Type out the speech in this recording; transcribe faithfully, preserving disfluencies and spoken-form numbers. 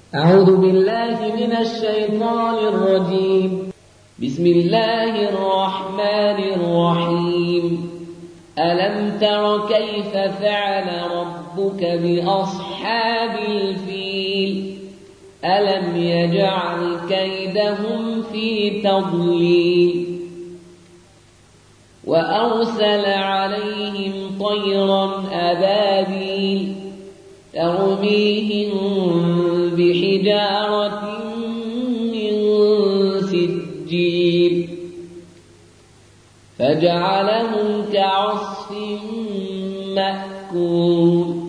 أعوذ بالله من الشيطان الرجيم. بسم الله الرحمن الرحيم. ألم تر كيف فعل ربك بأصحاب الفيل؟ ألم يجعل كيدهم في تضليل وأرسل عليهم طيرا أبابيل ترميهم بحجارة من سجيل فجعلهم كعصف مأكول.